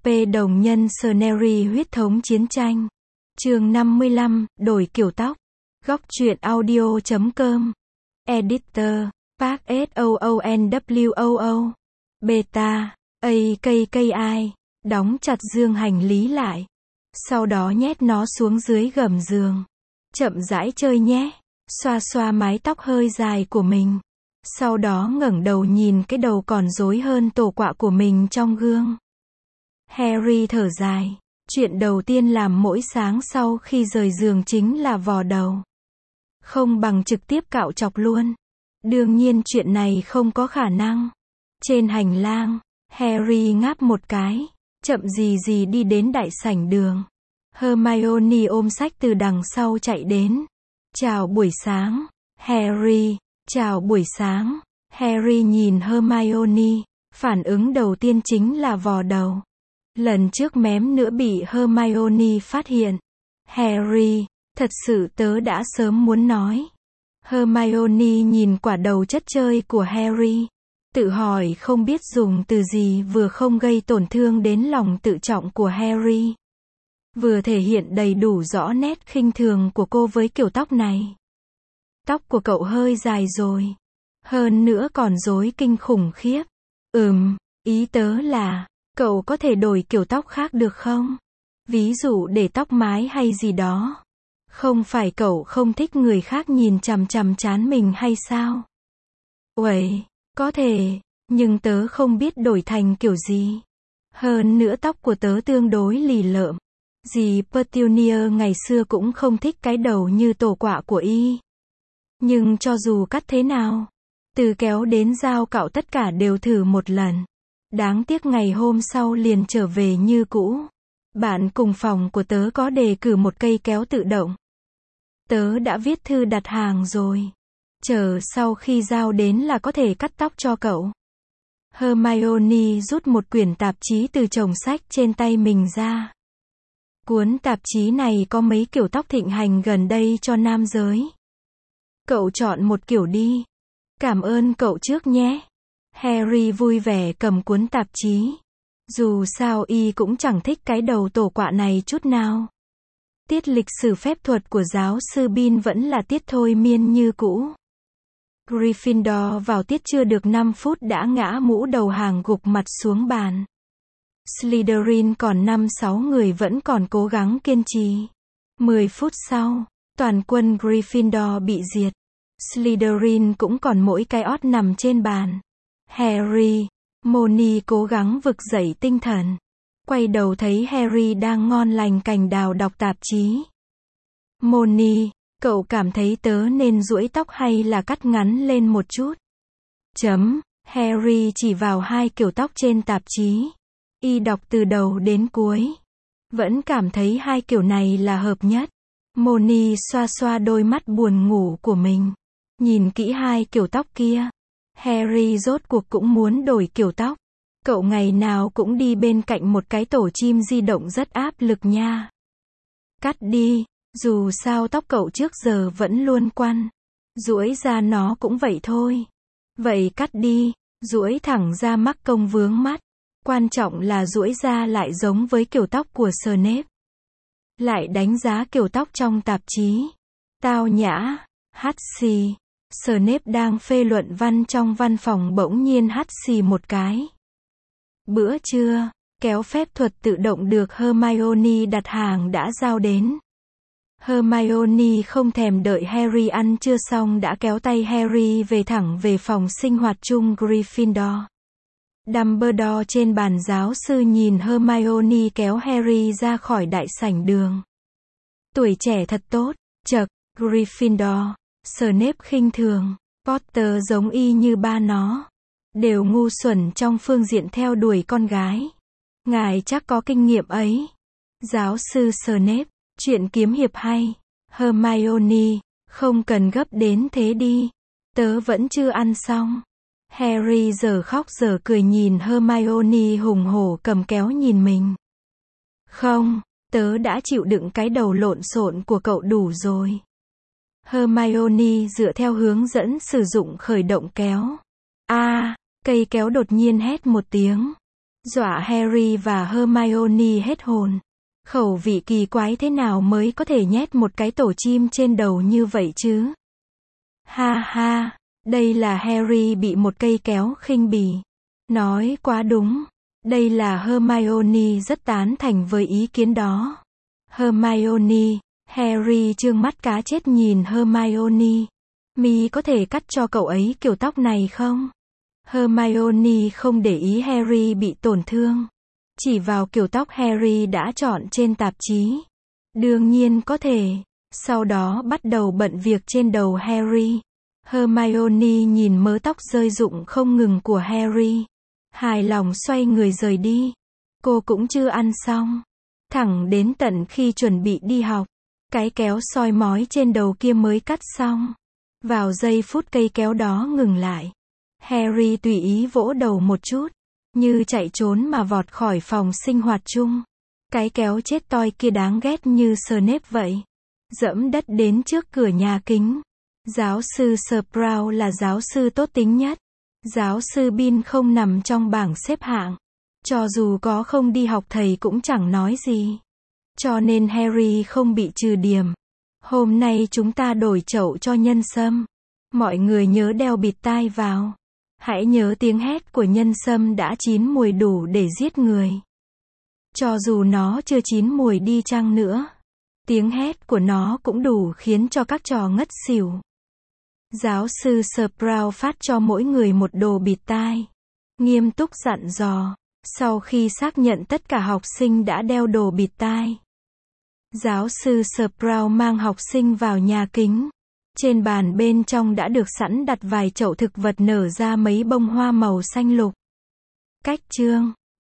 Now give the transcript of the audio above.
Đồng nhân Scenery huyết thống chiến tranh. Chương 55, đổi kiểu tóc. Góc truyện audio.com. Editor, Park SOONWOO. Beta, AKKI. Đóng chặt dương hành lý lại. Sau đó nhét nó xuống dưới gầm giường. Chậm rãi chơi nhé. Xoa xoa mái tóc hơi dài của mình. Sau đó ngẩng đầu nhìn cái đầu còn rối hơn tổ quạ của mình trong gương. Harry thở dài. Chuyện đầu tiên làm mỗi sáng sau khi rời giường chính là vò đầu. Không bằng trực tiếp cạo chọc luôn. Đương nhiên chuyện này không có khả năng. Trên hành lang, Harry ngáp một cái, chậm gì đi đến đại sảnh đường. Hermione ôm sách từ đằng sau chạy đến. Chào buổi sáng, Harry. Chào buổi sáng. Harry nhìn Hermione, phản ứng đầu tiên chính là vò đầu. Lần trước mém nữa bị Hermione phát hiện. Harry, thật sự tớ đã sớm muốn nói. Hermione nhìn quả đầu chất chơi của Harry. Tự hỏi không biết dùng từ gì vừa không gây tổn thương đến lòng tự trọng của Harry. Vừa thể hiện đầy đủ rõ nét khinh thường của cô với kiểu tóc này. Tóc của cậu hơi dài rồi. Hơn nữa còn rối kinh khủng khiếp. Ý tớ là, cậu có thể đổi kiểu tóc khác được không? Ví dụ để tóc mái hay gì đó. Không phải cậu không thích người khác nhìn chằm chằm trán mình hay sao? Uầy, có thể, nhưng tớ không biết đổi thành kiểu gì. Hơn nữa tóc của tớ tương đối lì lợm. Dì Petunia ngày xưa cũng không thích cái đầu như tổ quạ của y. Nhưng cho dù cắt thế nào, từ kéo đến dao cạo tất cả đều thử một lần. Đáng tiếc ngày hôm sau liền trở về như cũ. Bạn cùng phòng của tớ có đề cử một cây kéo tự động. Tớ đã viết thư đặt hàng rồi. Chờ sau khi giao đến là có thể cắt tóc cho cậu. Hermione rút một quyển tạp chí từ chồng sách trên tay mình ra. Cuốn tạp chí này có mấy kiểu tóc thịnh hành gần đây cho nam giới. Cậu chọn một kiểu đi. Cảm ơn cậu trước nhé. Harry vui vẻ cầm cuốn tạp chí. Dù sao y cũng chẳng thích cái đầu tổ quạ này chút nào. Tiết lịch sử phép thuật của giáo sư Bean vẫn là tiết thôi miên như cũ. Gryffindor vào tiết chưa được 5 phút đã ngã mũ đầu hàng gục mặt xuống bàn. Slytherin còn 5-6 người vẫn còn cố gắng kiên trì. 10 phút sau, toàn quân Gryffindor bị diệt. Slytherin cũng còn mỗi cái ót nằm trên bàn. Harry, Molly cố gắng vực dậy tinh thần. Quay đầu thấy Harry đang ngon lành cành đào đọc tạp chí. Molly, cậu cảm thấy tớ nên duỗi tóc hay là cắt ngắn lên một chút? Harry chỉ vào hai kiểu tóc trên tạp chí. Y đọc từ đầu đến cuối. Vẫn cảm thấy hai kiểu này là hợp nhất. Molly xoa xoa đôi mắt buồn ngủ của mình. Nhìn kỹ hai kiểu tóc kia. Harry rốt cuộc cũng muốn đổi kiểu tóc. Cậu ngày nào cũng đi bên cạnh một cái tổ chim di động rất áp lực nha. Cắt đi, dù sao tóc cậu trước giờ vẫn luôn quăn. Duỗi ra nó cũng vậy thôi. Vậy cắt đi, duỗi thẳng ra mắc công vướng mắt. Quan trọng là duỗi ra lại giống với kiểu tóc của Snape. Lại đánh giá kiểu tóc trong tạp chí. Tao nhã, hắt xì. Snape đang phê luận văn trong văn phòng bỗng nhiên hắt xì một cái. Bữa trưa, kéo phép thuật tự động được Hermione đặt hàng đã giao đến. Hermione không thèm đợi Harry ăn trưa xong đã kéo tay Harry về thẳng về phòng sinh hoạt chung Gryffindor. Dumbledore trên bàn giáo sư nhìn Hermione kéo Harry ra khỏi đại sảnh đường. Tuổi trẻ thật tốt, chậc, Gryffindor. Snape khinh thường. Potter giống y như ba nó. Đều ngu xuẩn trong phương diện theo đuổi con gái. Ngài chắc có kinh nghiệm ấy. Giáo sư Snape, chuyện kiếm hiệp hay. Hermione, không cần gấp đến thế đi. Tớ vẫn chưa ăn xong. Harry giờ khóc giờ cười nhìn Hermione hùng hổ cầm kéo nhìn mình. Không, tớ đã chịu đựng cái đầu lộn xộn của cậu đủ rồi. Hermione dựa theo hướng dẫn sử dụng khởi động kéo. Cây kéo đột nhiên hét một tiếng. dọa Harry và Hermione hết hồn. Khẩu vị kỳ quái thế nào mới có thể nhét một cái tổ chim trên đầu như vậy chứ? Ha ha, đây là Harry bị một cây kéo khinh bỉ. Nói quá đúng. Đây là Hermione rất tán thành với ý kiến đó. Hermione, Harry trương mắt cá chết nhìn Hermione. Mi có thể cắt cho cậu ấy kiểu tóc này không? Hermione không để ý Harry bị tổn thương. Chỉ vào kiểu tóc Harry đã chọn trên tạp chí. Đương nhiên có thể. Sau đó bắt đầu bận việc trên đầu Harry. Hermione nhìn mớ tóc rơi rụng không ngừng của Harry. Hài lòng xoay người rời đi. Cô cũng chưa ăn xong. Thẳng đến tận khi chuẩn bị đi học. Cái kéo soi mói trên đầu kia mới cắt xong. Vào giây phút cây kéo đó ngừng lại. Harry tùy ý vỗ đầu một chút. Như chạy trốn mà vọt khỏi phòng sinh hoạt chung. Cái kéo chết toi kia đáng ghét như Snape vậy. Dẫm đất đến trước cửa nhà kính. Giáo sư Sprout là giáo sư tốt tính nhất. Giáo sư Bean không nằm trong bảng xếp hạng. Cho dù có không đi học thầy cũng chẳng nói gì. Cho nên Harry không bị trừ điểm. Hôm nay chúng ta đổi chậu cho nhân sâm. Mọi người nhớ đeo bịt tai vào. Hãy nhớ tiếng hét của nhân sâm đã chín mùi đủ để giết người. Cho dù nó chưa chín mùi đi chăng nữa. Tiếng hét của nó cũng đủ khiến cho các trò ngất xỉu. Giáo sư Sprout phát cho mỗi người một đồ bịt tai. Nghiêm túc dặn dò. Sau khi xác nhận tất cả học sinh đã đeo đồ bịt tai. Giáo sư Sprout mang học sinh vào nhà kính. Trên bàn bên trong đã được sẵn đặt vài chậu thực vật nở ra mấy bông hoa màu xanh lục. Cách chương